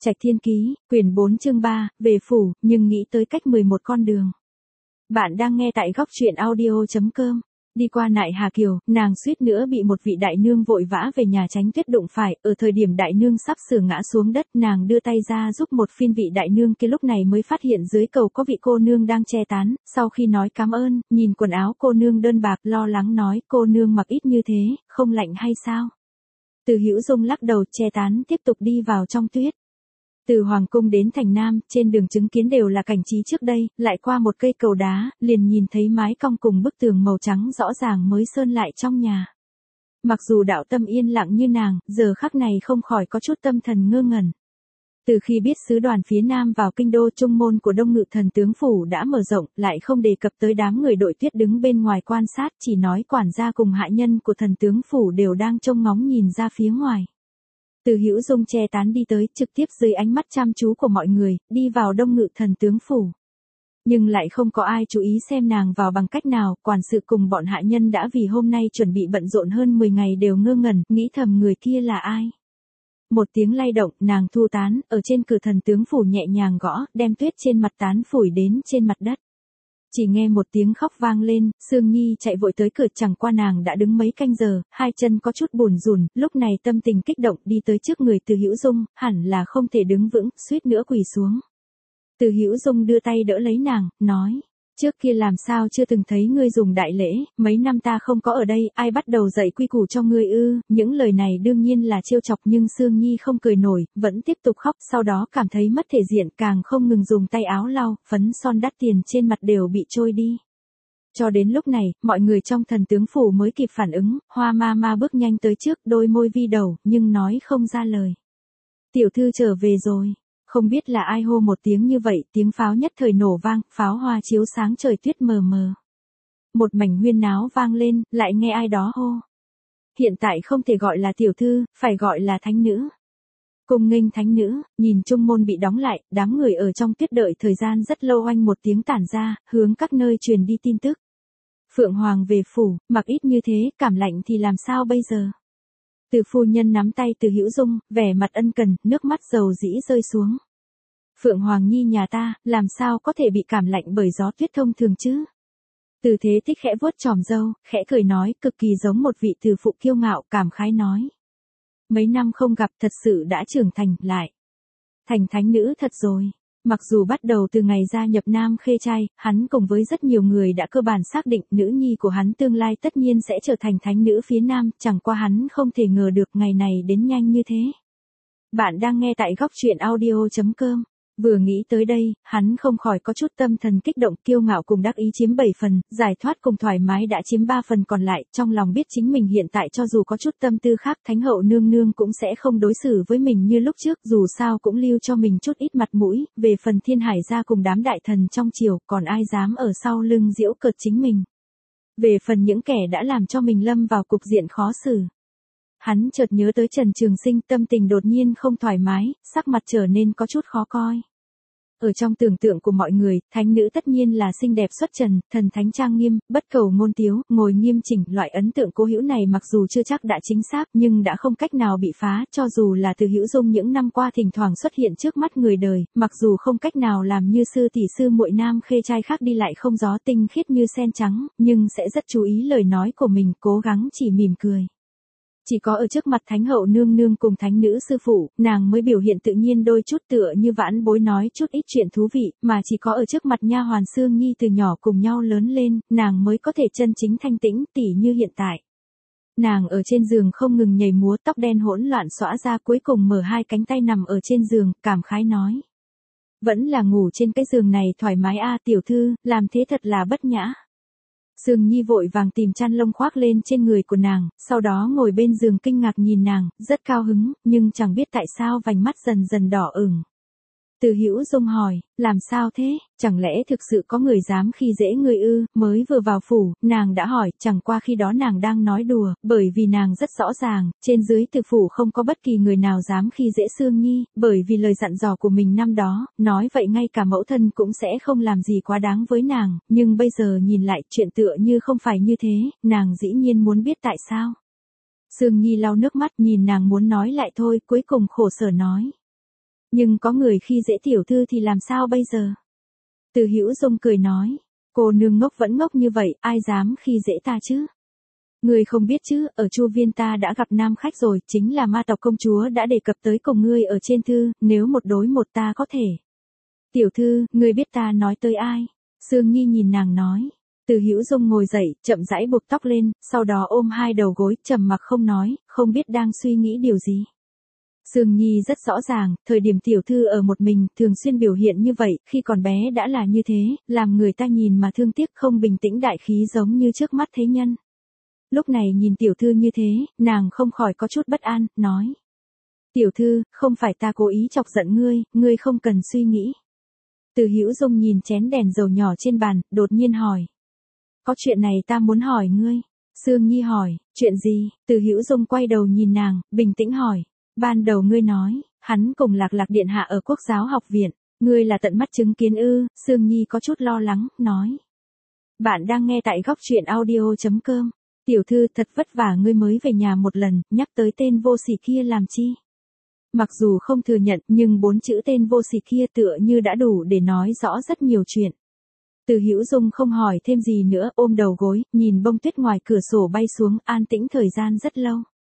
Trạch Thiên Ký, quyển 4 chương 3, về phủ, nhưng nghĩ tới cách 11 con đường. Bạn đang nghe tại góc truyện audio.com. Đi qua Nại Hà Kiều, nàng suýt nữa bị một vị đại nương vội vã về nhà tránh tuyết đụng phải, ở thời điểm đại nương sắp sửa ngã xuống đất, nàng đưa tay ra giúp một phiên vị đại nương kia lúc này mới phát hiện dưới cầu có vị cô nương đang che tán, sau khi nói cảm ơn, nhìn quần áo cô nương đơn bạc lo lắng nói cô nương mặc ít như thế, không lạnh hay sao? Từ Hữu Dung lắc đầu che tán tiếp tục đi vào trong tuyết. Từ Hoàng Cung đến Thành Nam, trên đường chứng kiến đều là cảnh trí trước đây, lại qua một cây cầu đá, liền nhìn thấy mái cong cùng bức tường màu trắng rõ ràng mới sơn lại trong nhà. Mặc dù đạo tâm yên lặng như nàng, giờ khắc này không khỏi có chút tâm thần ngơ ngẩn. Từ khi biết sứ đoàn phía Nam vào kinh đô trung môn của Đông Ngự Thần Tướng Phủ đã mở rộng, lại không đề cập tới đám người đội tuyết đứng bên ngoài quan sát, chỉ nói quản gia cùng hạ nhân của Thần Tướng Phủ đều đang trông ngóng nhìn ra phía ngoài. Từ Hữu Dung che tán đi tới, trực tiếp dưới ánh mắt chăm chú của mọi người, đi vào Đông Ngự Thần Tướng Phủ. Nhưng lại không có ai chú ý xem nàng vào bằng cách nào, quản sự cùng bọn hạ nhân đã vì hôm nay chuẩn bị bận rộn hơn 10 ngày đều ngơ ngẩn, nghĩ thầm người kia là ai. Một tiếng lay động, nàng thu tán, ở trên cửa Thần Tướng Phủ nhẹ nhàng gõ, đem tuyết trên mặt tán phủi đến trên mặt đất. Chỉ nghe một tiếng khóc vang lên, Sương Nhi chạy vội tới cửa, chẳng qua nàng đã đứng mấy canh giờ, hai chân có chút bùn rùn, lúc này tâm tình kích động đi tới trước người Từ Hữu Dung, hẳn là không thể đứng vững, suýt nữa quỳ xuống. Từ Hữu Dung đưa tay đỡ lấy nàng, nói, trước kia làm sao chưa từng thấy ngươi dùng đại lễ, mấy năm ta không có ở đây, ai bắt đầu dạy quy củ cho ngươi ư, những lời này đương nhiên là trêu chọc nhưng Sương Nhi không cười nổi, vẫn tiếp tục khóc, sau đó cảm thấy mất thể diện càng không ngừng dùng tay áo lau, phấn son đắt tiền trên mặt đều bị trôi đi. Cho đến lúc này, mọi người trong Thần Tướng Phủ mới kịp phản ứng, Hoa ma ma bước nhanh tới trước, đôi môi vi đầu, nhưng nói không ra lời. Tiểu thư trở về rồi. Không biết là ai hô một tiếng như vậy, tiếng pháo nhất thời nổ vang, pháo hoa chiếu sáng trời tuyết mờ mờ. Một mảnh huyên náo vang lên, lại nghe ai đó hô. Hiện tại không thể gọi là tiểu thư, phải gọi là thánh nữ. Cung nghênh thánh nữ, nhìn trung môn bị đóng lại, đám người ở trong tuyết đợi thời gian rất lâu oanh một tiếng tản ra, hướng các nơi truyền đi tin tức. Phượng Hoàng về phủ, mặc ít như thế, cảm lạnh thì làm sao bây giờ? Từ phu nhân nắm tay Từ Hữu Dung, vẻ mặt ân cần, nước mắt dầu dĩ rơi xuống. Phượng Hoàng Nhi nhà ta, làm sao có thể bị cảm lạnh bởi gió tuyết thông thường chứ? Từ Thế Tích khẽ vuốt chòm râu, khẽ cười nói, cực kỳ giống một vị từ phụ kiêu ngạo, cảm khái nói. Mấy năm không gặp thật sự đã trưởng thành, lại. Thành thánh nữ thật rồi. Mặc dù bắt đầu từ ngày gia nhập Nam Khê Trai, hắn cùng với rất nhiều người đã cơ bản xác định nữ nhi của hắn tương lai tất nhiên sẽ trở thành thánh nữ phía Nam, chẳng qua hắn không thể ngờ được ngày này đến nhanh như thế. Bạn đang nghe tại góc truyện audio.com. Vừa nghĩ tới đây, hắn không khỏi có chút tâm thần kích động, kiêu ngạo cùng đắc ý chiếm 7 phần, giải thoát cùng thoải mái đã chiếm 3 phần còn lại, trong lòng biết chính mình hiện tại cho dù có chút tâm tư khác, Thánh hậu nương nương cũng sẽ không đối xử với mình như lúc trước, dù sao cũng lưu cho mình chút ít mặt mũi, về phần Thiên Hải gia cùng đám đại thần trong triều, còn ai dám ở sau lưng giễu cợt chính mình. Về phần những kẻ đã làm cho mình lâm vào cục diện khó xử. Hắn chợt nhớ tới Trần Trường Sinh, tâm tình đột nhiên không thoải mái, sắc mặt trở nên có chút khó coi. Ở trong tưởng tượng của mọi người, thánh nữ tất nhiên là xinh đẹp xuất trần, thần thánh trang nghiêm, bất cầu ngôn tiếu, ngồi nghiêm chỉnh, loại ấn tượng cố hữu này mặc dù chưa chắc đã chính xác nhưng đã không cách nào bị phá, cho dù là Từ Hữu Dung những năm qua thỉnh thoảng xuất hiện trước mắt người đời, mặc dù không cách nào làm như sư tỷ sư muội Nam Khê Trai khác đi lại không gió tinh khiết như sen trắng, nhưng sẽ rất chú ý lời nói của mình, cố gắng chỉ mỉm cười. Chỉ có ở trước mặt Thánh hậu nương nương cùng thánh nữ sư phụ, nàng mới biểu hiện tự nhiên đôi chút tựa như vãn bối nói chút ít chuyện thú vị, mà chỉ có ở trước mặt nha hoàn Sương Nhi từ nhỏ cùng nhau lớn lên, nàng mới có thể chân chính thanh tĩnh, tỉ như hiện tại. Nàng ở trên giường không ngừng nhảy múa, tóc đen hỗn loạn xõa ra, cuối cùng mở hai cánh tay nằm ở trên giường, cảm khái nói. Vẫn là ngủ trên cái giường này thoải mái a tiểu thư, làm thế thật là bất nhã. Sương Nhi vội vàng tìm chăn lông khoác lên trên người của nàng, sau đó ngồi bên giường kinh ngạc nhìn nàng, rất cao hứng, nhưng chẳng biết tại sao vành mắt dần dần đỏ ửng. Từ Hữu Dung hỏi, làm sao thế, chẳng lẽ thực sự có người dám khi dễ người ư, mới vừa vào phủ, nàng đã hỏi, chẳng qua khi đó nàng đang nói đùa, bởi vì nàng rất rõ ràng, trên dưới từ phủ không có bất kỳ người nào dám khi dễ Sương Nhi, bởi vì lời dặn dò của mình năm đó, nói vậy ngay cả mẫu thân cũng sẽ không làm gì quá đáng với nàng, nhưng bây giờ nhìn lại chuyện tựa như không phải như thế, nàng dĩ nhiên muốn biết tại sao. Sương Nhi lau nước mắt nhìn nàng muốn nói lại thôi, cuối cùng khổ sở nói. Nhưng có người khi dễ tiểu thư thì làm sao bây giờ? Từ Hữu Dung cười nói, cô nương ngốc vẫn ngốc như vậy, ai dám khi dễ ta chứ? Ngươi không biết chứ, ở Chu Viên ta đã gặp nam khách rồi, chính là ma tộc công chúa đã đề cập tới cùng ngươi ở trên thư, nếu một đối một ta có thể. Tiểu thư, ngươi biết ta nói tới ai? Sương Nhi nhìn nàng nói. Từ Hữu Dung ngồi dậy, chậm rãi buộc tóc lên, sau đó ôm hai đầu gối, trầm mặc không nói, không biết đang suy nghĩ điều gì. Sương Nhi rất rõ ràng, thời điểm tiểu thư ở một mình, thường xuyên biểu hiện như vậy, khi còn bé đã là như thế, làm người ta nhìn mà thương tiếc không bình tĩnh đại khí giống như trước mắt thế nhân. Lúc này nhìn tiểu thư như thế, nàng không khỏi có chút bất an, nói. Tiểu thư, không phải ta cố ý chọc giận ngươi không cần suy nghĩ. Từ Hữu Dung nhìn chén đèn dầu nhỏ trên bàn, đột nhiên hỏi. Có chuyện này ta muốn hỏi ngươi. Sương Nhi hỏi, chuyện gì? Từ Hữu Dung quay đầu nhìn nàng, bình tĩnh hỏi. Ban đầu ngươi nói, hắn cùng Lạc Lạc điện hạ ở Quốc giáo học viện, ngươi là tận mắt chứng kiến ư? Sương Nhi có chút lo lắng, nói. Bạn đang nghe tại góc truyện audio.com. Tiểu thư thật vất vả ngươi mới về nhà một lần, nhắc tới tên vô sỉ kia làm chi? Mặc dù không thừa nhận, nhưng 4 chữ tên vô sỉ kia tựa như đã đủ để nói rõ rất nhiều chuyện. Từ Hữu Dung không hỏi thêm gì nữa, ôm đầu gối, nhìn bông tuyết ngoài cửa sổ bay xuống, an tĩnh thời gian rất lâu.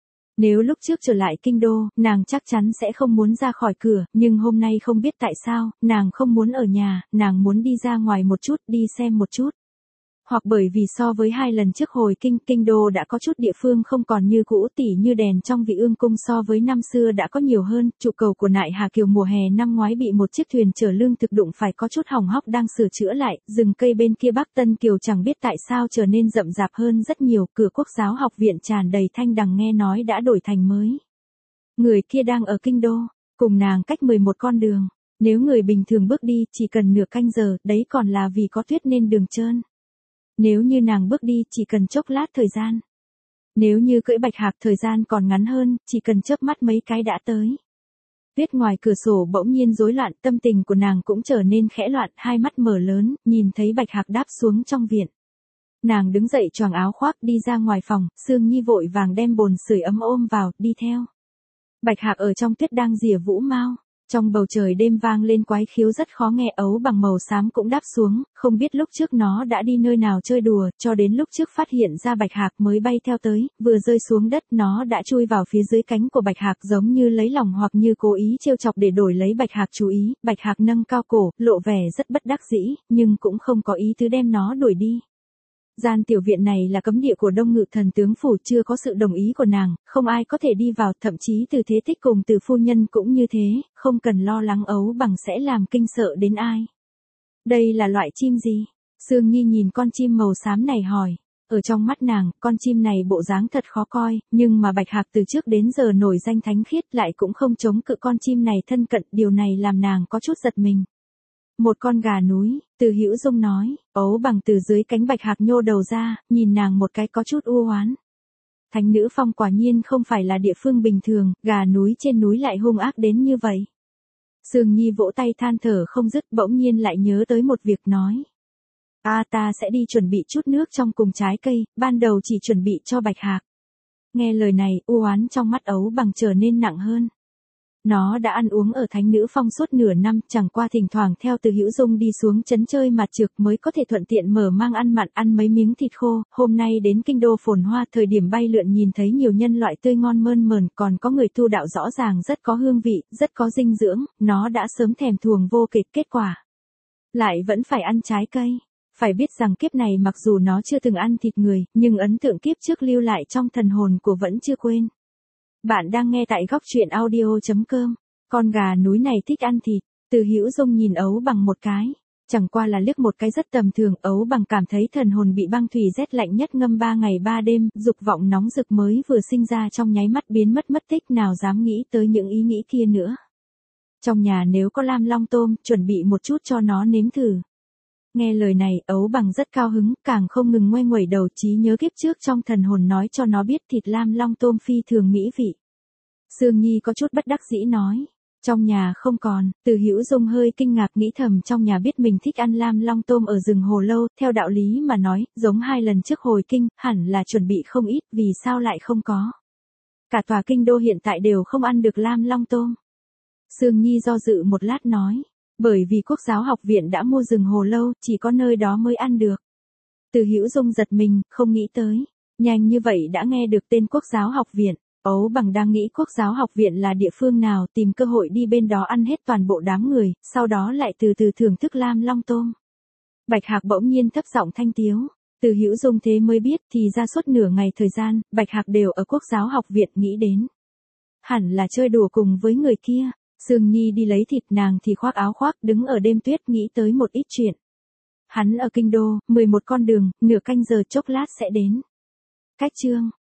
Nếu lúc trước trở lại kinh đô, nàng chắc chắn sẽ không muốn ra khỏi cửa, nhưng hôm nay không biết tại sao, nàng không muốn ở nhà, nàng muốn đi ra ngoài một chút, đi xem một chút. Hoặc bởi vì so với 2 lần trước hồi kinh đô đã có chút địa phương không còn như cũ, tỉ như đèn trong Vị Ương cung so với năm xưa đã có nhiều hơn, trụ cầu của Nại Hà Kiều mùa hè năm ngoái bị một chiếc thuyền chở lương thực đụng phải có chút hỏng hóc đang sửa chữa lại, rừng cây bên kia Bắc Tân Kiều chẳng biết tại sao trở nên rậm rạp hơn rất nhiều, cửa Quốc giáo học viện tràn đầy thanh đằng nghe nói đã đổi thành mới. Người kia đang ở kinh đô, cùng nàng cách 11 con đường, nếu người bình thường bước đi chỉ cần nửa canh giờ, đấy còn là vì có tuyết nên đường trơn. Nếu như nàng bước đi chỉ cần chốc lát thời gian. Nếu như cưỡi bạch hạc thời gian còn ngắn hơn, chỉ cần chớp mắt mấy cái đã tới. Tuyết ngoài cửa sổ bỗng nhiên rối loạn, tâm tình của nàng cũng trở nên khẽ loạn, hai mắt mở lớn, nhìn thấy bạch hạc đáp xuống trong viện. Nàng đứng dậy choàng áo khoác đi ra ngoài phòng, Sương Nhi vội vàng đem bồn sưởi ấm ôm vào, đi theo. Bạch hạc ở trong tuyết đang rỉa vũ mao. Trong bầu trời đêm vang lên quái khiếu rất khó nghe, ấu bằng màu xám cũng đáp xuống, không biết lúc trước nó đã đi nơi nào chơi đùa, cho đến lúc trước phát hiện ra bạch hạc mới bay theo tới, vừa rơi xuống đất nó đã chui vào phía dưới cánh của bạch hạc giống như lấy lòng hoặc như cố ý trêu chọc để đổi lấy bạch hạc chú ý, bạch hạc nâng cao cổ, lộ vẻ rất bất đắc dĩ, nhưng cũng không có ý tứ đem nó đuổi đi. Gian tiểu viện này là cấm địa của Đông Ngự thần tướng phủ, chưa có sự đồng ý của nàng, không ai có thể đi vào, thậm chí Từ Thế Tích cùng Từ phu nhân cũng như thế, không cần lo lắng ấu bằng sẽ làm kinh sợ đến ai. Đây là loại chim gì? Sương Nhi nhìn con chim màu xám này hỏi. Ở trong mắt nàng, con chim này bộ dáng thật khó coi, nhưng mà bạch hạc từ trước đến giờ nổi danh thánh khiết lại cũng không chống cự con chim này thân cận, điều này làm nàng có chút giật mình. Một con gà núi, Từ Hữu Dung nói, ấu bằng từ dưới cánh bạch hạc nhô đầu ra, nhìn nàng một cái có chút u oán. Thánh nữ phong quả nhiên không phải là địa phương bình thường, gà núi trên núi lại hung ác đến như vậy. Sương Nhi vỗ tay than thở không dứt, bỗng nhiên lại nhớ tới một việc nói. Ta sẽ đi chuẩn bị chút nước trong cùng trái cây, ban đầu chỉ chuẩn bị cho bạch hạc. Nghe lời này, u oán trong mắt ấu bằng trở nên nặng hơn. Nó đã ăn uống ở thánh nữ phong suốt nửa năm, chẳng qua thỉnh thoảng theo Từ Hữu Dung đi xuống trấn chơi mặt trược mới có thể thuận tiện mở mang ăn mặn, ăn mấy miếng thịt khô. Hôm nay đến kinh đô phồn hoa, thời điểm bay lượn nhìn thấy nhiều nhân loại tươi ngon mơn mởn, còn có người tu đạo rõ ràng rất có hương vị, rất có dinh dưỡng, nó đã sớm thèm thuồng vô kịch, kết quả lại vẫn phải ăn trái cây. Phải biết rằng kiếp này mặc dù nó chưa từng ăn thịt người, nhưng ấn tượng kiếp trước lưu lại trong thần hồn của vẫn chưa quên. Bạn đang nghe tại góc truyện audio.com. Con gà núi này thích ăn thịt. Từ Hữu Dung nhìn ấu bằng một cái. Chẳng qua là liếc một cái rất tầm thường, ấu bằng cảm thấy thần hồn bị băng thủy rét lạnh nhất ngâm 3 ngày 3 đêm, dục vọng nóng rực mới vừa sinh ra trong nháy mắt biến mất mất tích, nào dám nghĩ tới những ý nghĩ kia nữa. Trong nhà nếu có lam long tôm, chuẩn bị một chút cho nó nếm thử. Nghe lời này, ấu bằng rất cao hứng, càng không ngừng ngoe nguẩy đầu, trí nhớ kiếp trước trong thần hồn nói cho nó biết thịt lam long tôm phi thường mỹ vị. Sương Nhi có chút bất đắc dĩ nói, trong nhà không còn. Từ Hữu Dung hơi kinh ngạc nghĩ thầm trong nhà biết mình thích ăn lam long tôm ở rừng hồ lâu, theo đạo lý mà nói, giống 2 lần trước hồi kinh, hẳn là chuẩn bị không ít, vì sao lại không có. Cả tòa kinh đô hiện tại đều không ăn được lam long tôm. Sương Nhi do dự một lát nói. Bởi vì Quốc giáo học viện đã mua rừng hồ lâu, chỉ có nơi đó mới ăn được. Từ Hữu Dung giật mình, không nghĩ tới. Nhanh như vậy đã nghe được tên Quốc giáo học viện. Ấu Bằng đang nghĩ Quốc giáo học viện là địa phương nào, tìm cơ hội đi bên đó ăn hết toàn bộ đám người, sau đó lại từ từ thưởng thức lam long tôm. Bạch Hạc bỗng nhiên thấp giọng thanh tiếu. Từ Hữu Dung thế mới biết thì ra suốt nửa ngày thời gian, Bạch Hạc đều ở Quốc giáo học viện nghĩ đến. Hẳn là chơi đùa cùng với người kia. Sương Nhi đi lấy thịt, nàng thì khoác áo khoác đứng ở đêm tuyết nghĩ tới một ít chuyện. Hắn ở kinh đô, 11 con đường, nửa canh giờ chốc lát sẽ đến. Cách chương